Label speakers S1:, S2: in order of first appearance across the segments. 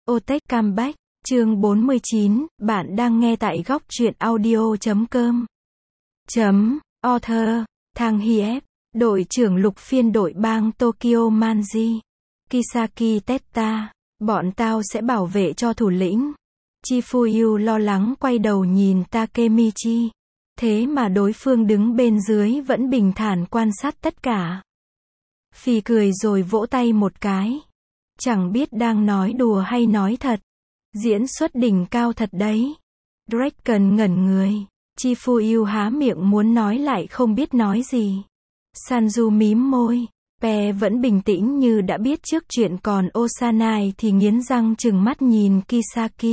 S1: Otech Comeback, chương 49, bạn đang nghe tại góc truyện audio.com. Author, Thang Hiep, đội trưởng lục phiên đội bang Tokyo Manji, Kisaki Tetta, bọn tao sẽ bảo vệ cho thủ lĩnh. Chifuyu lo lắng quay đầu nhìn Takemichi. Thế mà đối phương đứng bên dưới vẫn bình thản quan sát tất cả. Phì cười rồi vỗ tay một cái. Chẳng biết đang nói đùa hay nói thật. Diễn xuất đỉnh cao thật đấy. Draken ngẩn người. Chifuyu há miệng muốn nói lại không biết nói gì. Sanju mím môi. Pe vẫn bình tĩnh như đã biết trước chuyện, còn Osanai thì nghiến răng trừng mắt nhìn Kisaki.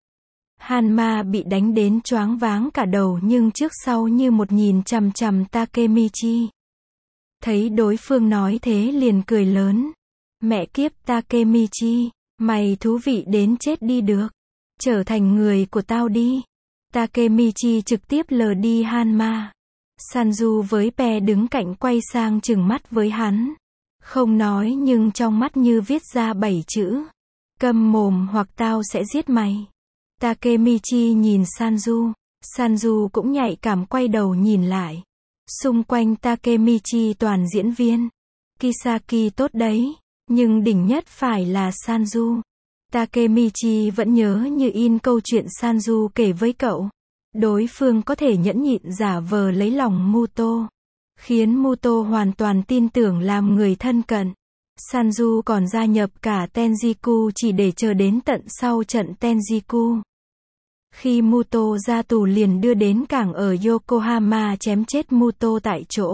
S1: Hanma bị đánh đến choáng váng cả đầu nhưng trước sau như một nhìn chằm chằm Takemichi. Thấy đối phương nói thế liền cười lớn. Mẹ kiếp Takemichi, mày thú vị đến chết đi được. Trở thành người của tao đi. Takemichi trực tiếp lờ đi Hanma. Sanju với Pe đứng cạnh quay sang trừng mắt với hắn. Không nói nhưng trong mắt như viết ra 7 chữ. Câm mồm hoặc tao sẽ giết mày. Takemichi nhìn Sanju. Sanju cũng nhạy cảm quay đầu nhìn lại. Xung quanh Takemichi toàn diễn viên. Kisaki tốt đấy, nhưng đỉnh nhất phải là Sanju. Takemichi vẫn nhớ như in câu chuyện Sanju kể với cậu. Đối phương có thể nhẫn nhịn giả vờ lấy lòng Muto, khiến Muto hoàn toàn tin tưởng làm người thân cận. Sanju còn gia nhập cả Tenjiku chỉ để chờ đến tận sau trận Tenjiku. Khi Muto ra tù liền đưa đến cảng ở Yokohama chém chết Muto tại chỗ.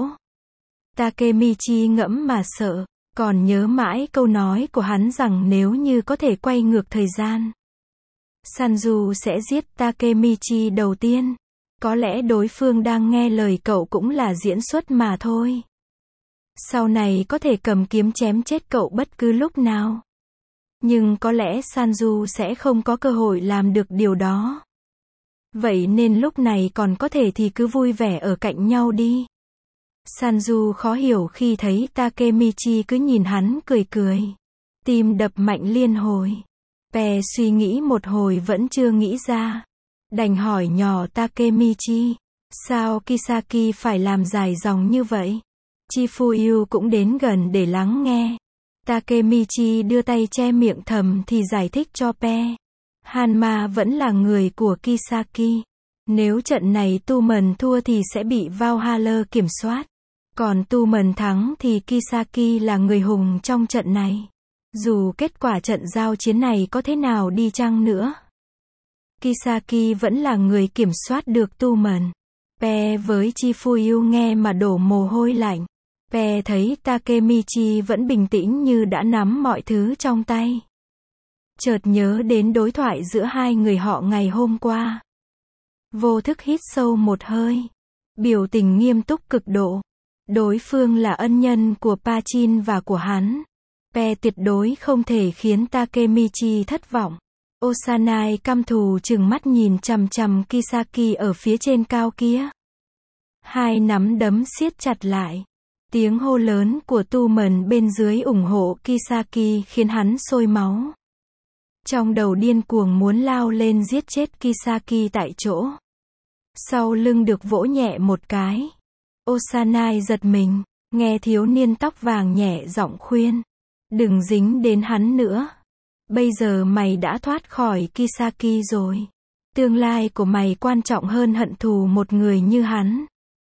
S1: Takemichi ngẫm mà sợ, còn nhớ mãi câu nói của hắn rằng nếu như có thể quay ngược thời gian, Sanju sẽ giết Takemichi đầu tiên. Có lẽ đối phương đang nghe lời cậu cũng là diễn xuất mà thôi. Sau này có thể cầm kiếm chém chết cậu bất cứ lúc nào. Nhưng có lẽ Sanju sẽ không có cơ hội làm được điều đó. Vậy nên lúc này còn có thể thì cứ vui vẻ ở cạnh nhau đi. Sanju khó hiểu khi thấy Takemichi cứ nhìn hắn cười cười. Tim đập mạnh liên hồi. Pe suy nghĩ một hồi vẫn chưa nghĩ ra. Đành hỏi nhỏ Takemichi. Sao Kisaki phải làm dài dòng như vậy? Chifuyu cũng đến gần để lắng nghe. Takemichi đưa tay che miệng thầm thì giải thích cho Pe. Hanma vẫn là người của Kisaki. Nếu trận này Tumen thua thì sẽ bị Valhalla kiểm soát. Còn Tumen thắng thì Kisaki là người hùng trong trận này. Dù kết quả trận giao chiến này có thế nào đi chăng nữa, Kisaki vẫn là người kiểm soát được Tumen. Pe với Chifuyu nghe mà đổ mồ hôi lạnh. Pe thấy Takemichi vẫn bình tĩnh như đã nắm mọi thứ trong tay. Chợt nhớ đến đối thoại giữa hai người họ ngày hôm qua. Vô thức hít sâu một hơi. Biểu tình nghiêm túc cực độ. Đối phương là ân nhân của Pachin và của hắn. Pe tuyệt đối không thể khiến Takemichi thất vọng. Osanai căm thù trừng mắt nhìn chằm chằm Kisaki ở phía trên cao kia. Hai nắm đấm siết chặt lại. Tiếng hô lớn của Tumen bên dưới ủng hộ Kisaki khiến hắn sôi máu. Trong đầu điên cuồng muốn lao lên giết chết Kisaki tại chỗ. Sau lưng được vỗ nhẹ một cái. Osanai giật mình, nghe thiếu niên tóc vàng nhẹ giọng khuyên. Đừng dính đến hắn nữa. Bây giờ mày đã thoát khỏi Kisaki rồi. Tương lai của mày quan trọng hơn hận thù một người như hắn.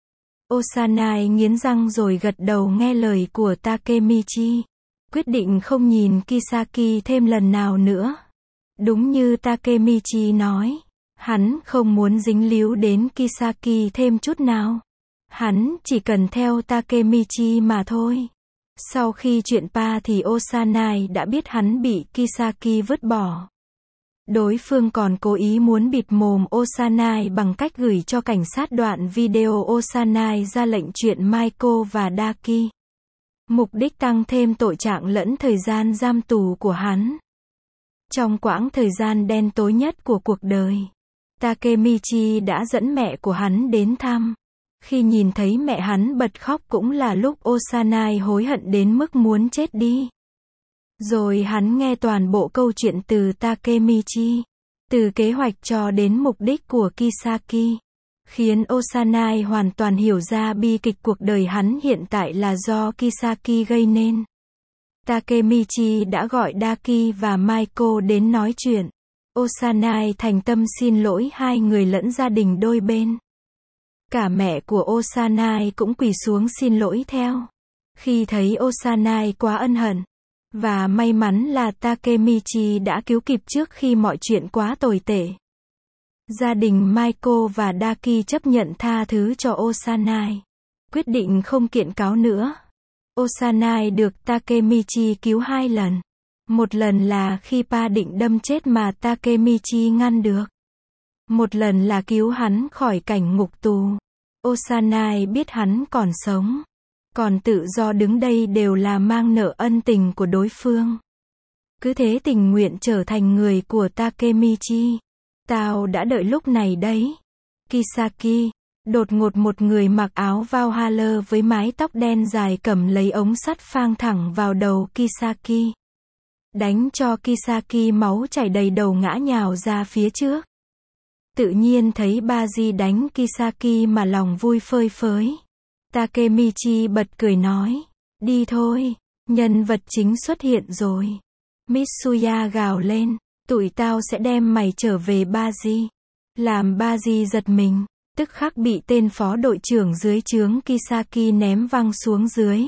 S1: Osanai nghiến răng rồi gật đầu nghe lời của Takemichi. Quyết định không nhìn Kisaki thêm lần nào nữa. Đúng như Takemichi nói, hắn không muốn dính líu đến Kisaki thêm chút nào. Hắn chỉ cần theo Takemichi mà thôi. Sau khi chuyện Pa thì Osanai đã biết hắn bị Kisaki vứt bỏ. Đối phương còn cố ý muốn bịt mồm Osanai bằng cách gửi cho cảnh sát đoạn video Osanai ra lệnh chuyện Maiko và Daki. Mục đích tăng thêm tội trạng lẫn thời gian giam tù của hắn. Trong quãng thời gian đen tối nhất của cuộc đời, Takemichi đã dẫn mẹ của hắn đến thăm. Khi nhìn thấy mẹ hắn bật khóc cũng là lúc Osanai hối hận đến mức muốn chết đi. Rồi hắn nghe toàn bộ câu chuyện từ Takemichi, từ kế hoạch cho đến mục đích của Kisaki, khiến Osanai hoàn toàn hiểu ra bi kịch cuộc đời hắn hiện tại là do Kisaki gây nên. Takemichi đã gọi Daki và Maiko đến nói chuyện. Osanai thành tâm xin lỗi hai người lẫn gia đình đôi bên. Cả mẹ của Osanai cũng quỳ xuống xin lỗi theo. Khi thấy Osanai quá ân hận, và may mắn là Takemichi đã cứu kịp trước khi mọi chuyện quá tồi tệ. Gia đình Maiko và Daki chấp nhận tha thứ cho Osanai, quyết định không kiện cáo nữa. Osanai được Takemichi cứu 2 lần. Một lần là khi Pa định đâm chết mà Takemichi ngăn được. Một lần là cứu hắn khỏi cảnh ngục tù. Osanai biết hắn còn sống, còn tự do đứng đây đều là mang nợ ân tình của đối phương. Cứ thế tình nguyện trở thành người của Takemichi. Tao đã đợi lúc này đấy. Kisaki. Đột ngột một người mặc áo Valhalla với mái tóc đen dài cầm lấy ống sắt phang thẳng vào đầu Kisaki. Đánh cho Kisaki máu chảy đầy đầu ngã nhào ra phía trước. Tự nhiên thấy Baji đánh Kisaki mà lòng vui phơi phới. Takemichi bật cười nói, đi thôi, nhân vật chính xuất hiện rồi. Mitsuya gào lên, tụi tao sẽ đem mày trở về Baji. Làm Baji giật mình, tức khắc bị tên phó đội trưởng dưới trướng Kisaki ném văng xuống dưới.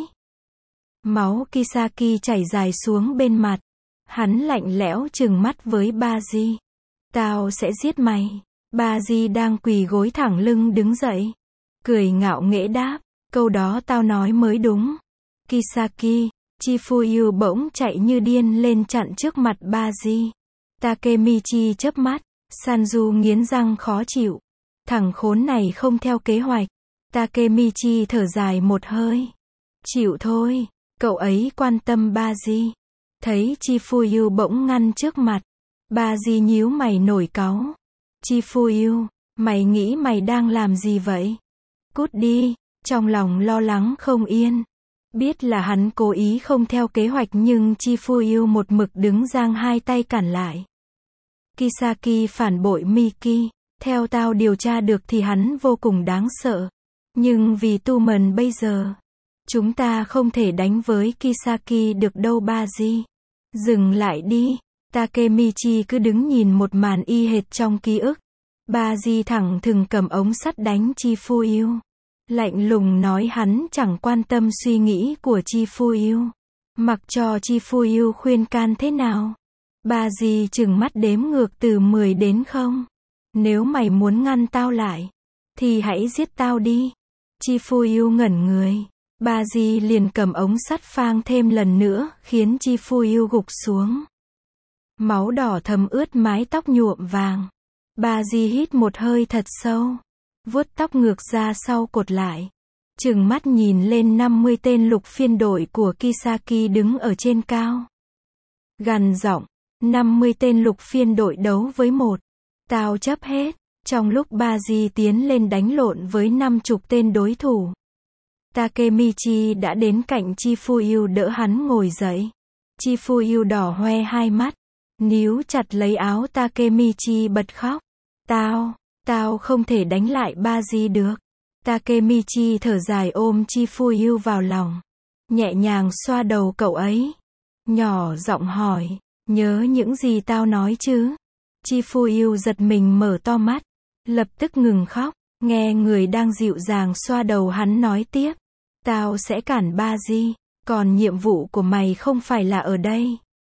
S1: Máu Kisaki chảy dài xuống bên mặt. Hắn lạnh lẽo trừng mắt với Baji. Tao sẽ giết mày. Baji đang quỳ gối thẳng lưng đứng dậy. Cười ngạo nghễ đáp, câu đó tao nói mới đúng. Kisaki. Chifuyu bỗng chạy như điên lên chặn trước mặt Baji. Takemichi chớp mắt. Sanju nghiến răng khó chịu. Thằng khốn này không theo kế hoạch. Takemichi thở dài một hơi. Chịu thôi, cậu ấy quan tâm Baji. Thấy Chifuyu bỗng ngăn trước mặt. Baji nhíu mày nổi cáu. Chifuyu, mày nghĩ mày đang làm gì vậy? Cút đi, trong lòng lo lắng không yên. Biết là hắn cố ý không theo kế hoạch nhưng Chifuyu một mực đứng giang hai tay cản lại. Kisaki phản bội Miki. Theo tao điều tra được thì hắn vô cùng đáng sợ. Nhưng vì tu mần bây giờ, chúng ta không thể đánh với Kisaki được đâu Baji. Dừng lại đi. Takemichi cứ đứng nhìn một màn y hệt trong ký ức. Baji thẳng thừng cầm ống sắt đánh Chifuyu. Lạnh lùng nói hắn chẳng quan tâm suy nghĩ của Chifuyu. Mặc cho Chifuyu khuyên can thế nào. Baji trừng mắt đếm ngược từ 10 đến 0. Nếu mày muốn ngăn tao lại, thì hãy giết tao đi. Chifuyu ngẩn người. Baji liền cầm ống sắt phang thêm lần nữa, khiến Chifuyu gục xuống. Máu đỏ thấm ướt mái tóc nhuộm vàng. Baji hít một hơi thật sâu, vuốt tóc ngược ra sau cột lại. Trừng mắt nhìn lên 50 tên lục phiên đội của Kisaki đứng ở trên cao. Gằn giọng, 50 tên lục phiên đội đấu với một. Tao chấp hết. Trong lúc Baji tiến lên đánh lộn với 50 tên đối thủ, Takemichi đã đến cạnh Chifuyu đỡ hắn ngồi dậy. Chifuyu đỏ hoe hai mắt, níu chặt lấy áo Takemichi bật khóc. Tao không thể đánh lại Baji được. Takemichi thở dài ôm Chifuyu vào lòng, nhẹ nhàng xoa đầu cậu ấy. Nhỏ giọng hỏi, nhớ những gì tao nói chứ? Chifuyu giật mình mở to mắt, lập tức ngừng khóc, nghe người đang dịu dàng xoa đầu hắn nói tiếp. Tao sẽ cản Baji, còn nhiệm vụ của mày không phải là ở đây.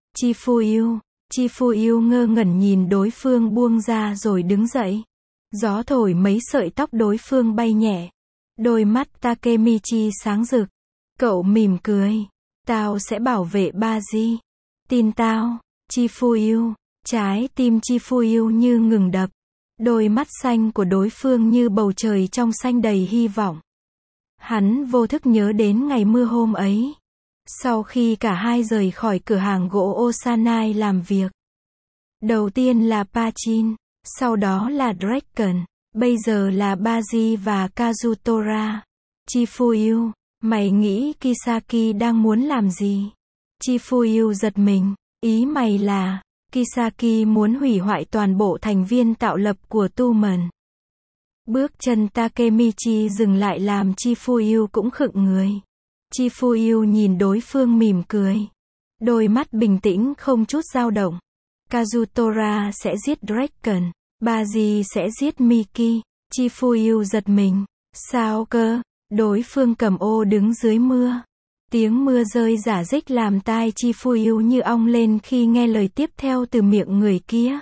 S1: Chifuyu ngơ ngẩn nhìn đối phương buông ra rồi đứng dậy. Gió thổi mấy sợi tóc đối phương bay nhẹ. Đôi mắt Takemichi sáng rực. Cậu mỉm cười. Tao sẽ bảo vệ Baji. Tin tao. Chifuyu. Trái tim Chifuyu như ngừng đập. Đôi mắt xanh của đối phương như bầu trời trong xanh đầy hy vọng. Hắn vô thức nhớ đến ngày mưa hôm ấy. Sau khi cả hai rời khỏi cửa hàng gỗ Osanai làm việc. Đầu tiên là Pachin, sau đó là Draken, bây giờ là Baji và Kazutora. Chifuyu, mày nghĩ Kisaki đang muốn làm gì? Chifuyu giật mình. Ý mày là, Kisaki muốn hủy hoại toàn bộ thành viên tạo lập của Tu-men. Bước chân Takemichi dừng lại làm Chifuyu cũng khựng người. Chifuyu nhìn đối phương mỉm cười. Đôi mắt bình tĩnh không chút dao động. Kazutora sẽ giết Draken. Baji sẽ giết Miki. Chifuyu giật mình. Sao cơ? Đối phương cầm ô đứng dưới mưa. Tiếng mưa rơi rả rích làm tai Chifuyu như ong lên khi nghe lời tiếp theo từ miệng người kia.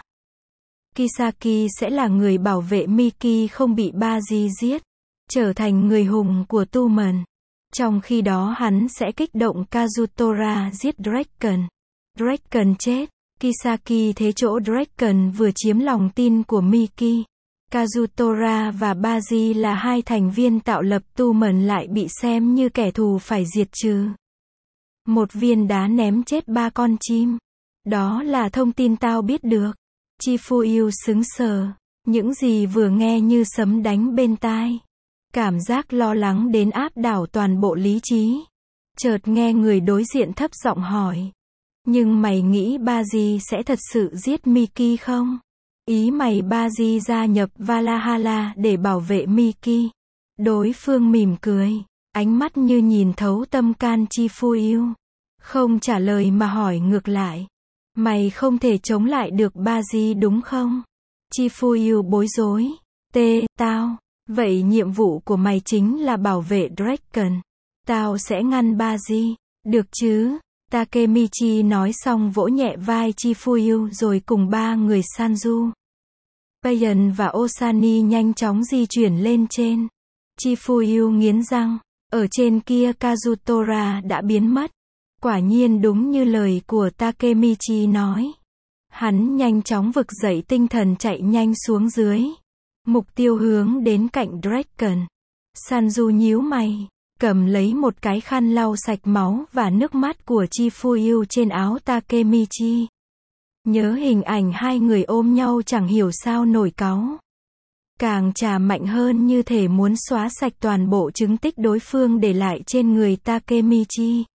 S1: Kisaki sẽ là người bảo vệ Miki không bị Baji giết, trở thành người hùng của Tu-men. Trong khi đó hắn sẽ kích động Kazutora giết Draken. Draken chết. Kisaki thế chỗ Draken vừa chiếm lòng tin của Miki. Kazutora và Baji là hai thành viên tạo lập Tu-men lại bị xem như kẻ thù phải diệt trừ. Một viên đá ném chết 3 con chim. Đó là thông tin tao biết được. Chifuyu sững sờ. Những gì vừa nghe như sấm đánh bên tai. Cảm giác lo lắng đến áp đảo toàn bộ lý trí. Chợt nghe người đối diện thấp giọng hỏi. Nhưng mày nghĩ Baji sẽ thật sự giết Miki không? Ý mày Baji gia nhập Valhalla để bảo vệ Miki. Đối phương mỉm cười. Ánh mắt như nhìn thấu tâm can Chifuyu. Không trả lời mà hỏi ngược lại. Mày không thể chống lại được Baji đúng không? Chifuyu bối rối. Tao. Vậy nhiệm vụ của mày chính là bảo vệ Draken. Tao sẽ ngăn Baji. Được chứ? Takemichi nói xong vỗ nhẹ vai Chifuyu rồi cùng 3 người Sanju, Payan và Osani nhanh chóng di chuyển lên trên. Chifuyu nghiến răng. Ở trên kia Kazutora đã biến mất. Quả nhiên đúng như lời của Takemichi nói. Hắn nhanh chóng vực dậy tinh thần chạy nhanh xuống dưới. Mục tiêu hướng đến cạnh Draken. Sanju nhíu mày. Cầm lấy một cái khăn lau sạch máu và nước mắt của Chifuyu trên áo Takemichi. Nhớ hình ảnh hai người ôm nhau chẳng hiểu sao nổi cáu. Càng chà mạnh hơn như thể muốn xóa sạch toàn bộ chứng tích đối phương để lại trên người Takemichi.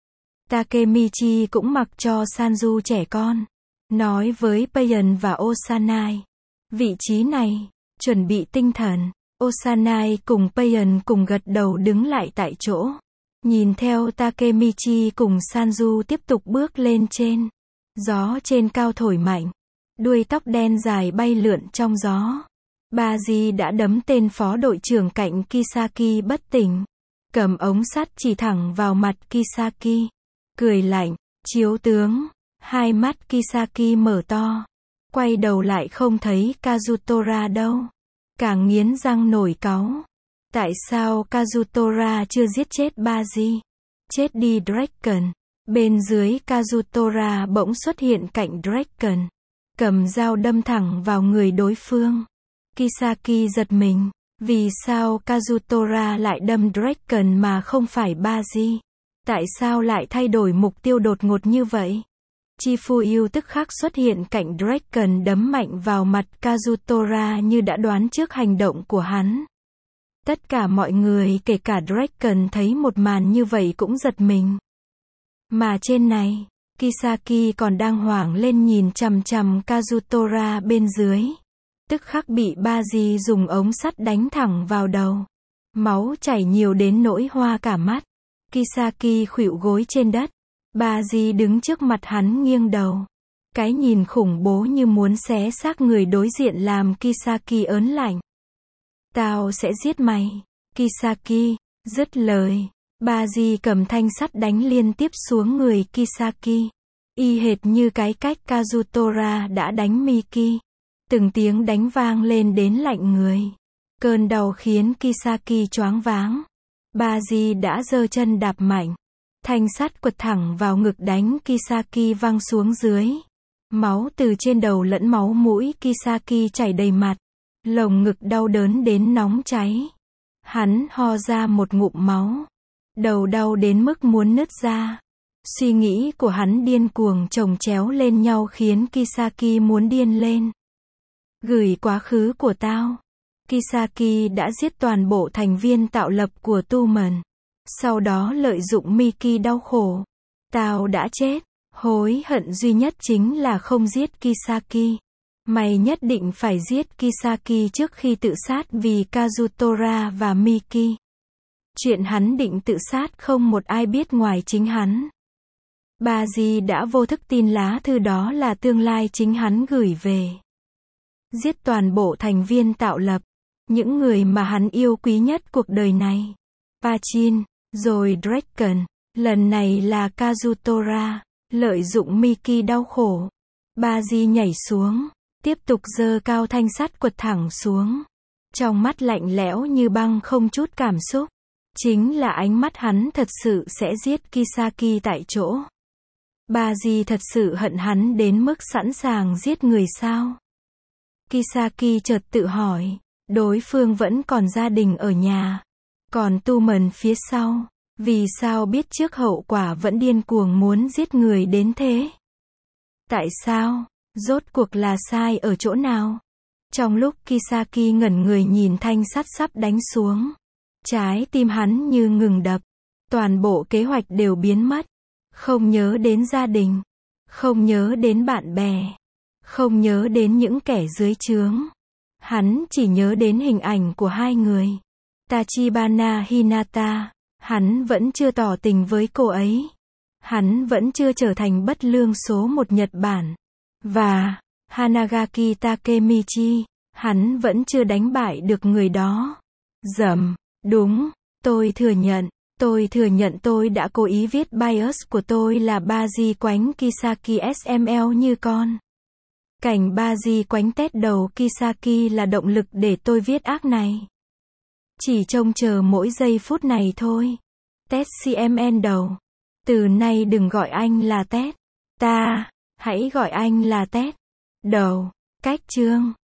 S1: Takemichi cũng mặc cho Sanju trẻ con. Nói với Payan và Osanai. Vị trí này, chuẩn bị tinh thần. Osanai cùng Payan cùng gật đầu đứng lại tại chỗ. Nhìn theo Takemichi cùng Sanju tiếp tục bước lên trên. Gió trên cao thổi mạnh. Đuôi tóc đen dài bay lượn trong gió. Baji đã đấm tên phó đội trưởng cạnh Kisaki bất tỉnh. Cầm ống sắt chỉ thẳng vào mặt Kisaki. Cười lạnh. Chiếu tướng. Hai mắt Kisaki mở to. Quay đầu lại không thấy Kazutora đâu. Càng nghiến răng nổi cáu. Tại sao Kazutora chưa giết chết Baji? Chết đi Draken. Bên dưới Kazutora bỗng xuất hiện cạnh Draken. Cầm dao đâm thẳng vào người đối phương. Kisaki giật mình. Vì sao Kazutora lại đâm Draken mà không phải Baji? Tại sao lại thay đổi mục tiêu đột ngột như vậy? Chifuyu tức khắc xuất hiện cạnh Draken đấm mạnh vào mặt Kazutora như đã đoán trước hành động của hắn. Tất cả mọi người kể cả Draken thấy một màn như vậy cũng giật mình. Mà trên này, Kisaki còn đang hoảng lên nhìn chằm chằm Kazutora bên dưới. Tức khắc bị Baji dùng ống sắt đánh thẳng vào đầu. Máu chảy nhiều đến nỗi hoa cả mắt. Kisaki khuỵu gối trên đất. Baji đứng trước mặt hắn nghiêng đầu. Cái nhìn khủng bố như muốn xé xác người đối diện làm Kisaki ớn lạnh. Tao sẽ giết mày. Kisaki. Dứt lời. Baji cầm thanh sắt đánh liên tiếp xuống người Kisaki. Y hệt như cái cách Kazutora đã đánh Miki. Từng tiếng đánh vang lên đến lạnh người. Cơn đau khiến Kisaki choáng váng. Baji đã giơ chân đạp mạnh. Thanh sắt quật thẳng vào ngực đánh Kisaki văng xuống dưới. Máu từ trên đầu lẫn máu mũi Kisaki chảy đầy mặt. Lồng ngực đau đớn đến nóng cháy. Hắn ho ra một ngụm máu. Đầu đau đến mức muốn nứt ra. Suy nghĩ của hắn điên cuồng chồng chéo lên nhau khiến Kisaki muốn điên lên. Gửi quá khứ của tao. Kisaki đã giết toàn bộ thành viên tạo lập của Tu-men. Sau đó lợi dụng Miki đau khổ. Tao đã chết. Hối hận duy nhất chính là không giết Kisaki. Mày nhất định phải giết Kisaki trước khi tự sát vì Kazutora và Miki. Chuyện hắn định tự sát không một ai biết ngoài chính hắn. Baji đã vô thức tin lá thư đó là tương lai chính hắn gửi về. Giết toàn bộ thành viên tạo lập, những người mà hắn yêu quý nhất cuộc đời này. Pachin, rồi Draken, lần này là Kazutora, lợi dụng Miki đau khổ. Baji nhảy xuống, tiếp tục giơ cao thanh sắt quật thẳng xuống. Trong mắt lạnh lẽo như băng không chút cảm xúc. Chính là ánh mắt hắn thật sự sẽ giết Kisaki tại chỗ. Baji thật sự hận hắn đến mức sẵn sàng giết người sao? Kisaki chợt tự hỏi, đối phương vẫn còn gia đình ở nhà. Còn Tu Mần phía sau, vì sao biết trước hậu quả vẫn điên cuồng muốn giết người đến thế? Tại sao? Rốt cuộc là sai ở chỗ nào? Trong lúc Kisaki ngẩn người nhìn thanh sắt sắp đánh xuống, trái tim hắn như ngừng đập. Toàn bộ kế hoạch đều biến mất. Không nhớ đến gia đình, không nhớ đến bạn bè, không nhớ đến những kẻ dưới trướng. Hắn chỉ nhớ đến hình ảnh của hai người. Tachibana Hinata, hắn vẫn chưa tỏ tình với cô ấy. Hắn vẫn chưa trở thành bất lương số 1 Nhật Bản. Và Hanagaki Takemichi, hắn vẫn chưa đánh bại được người đó. Đúng, tôi thừa nhận tôi đã cố ý viết bias của tôi là Baji quánh Kisaki SML như con. Cảnh Baji quánh tét đầu Kisaki là động lực để tôi viết ác này. Chỉ trông chờ mỗi giây phút này thôi. Tét CMN đầu. Từ nay đừng gọi anh là Tét. Hãy gọi anh là Tét. Đầu. Cách chương.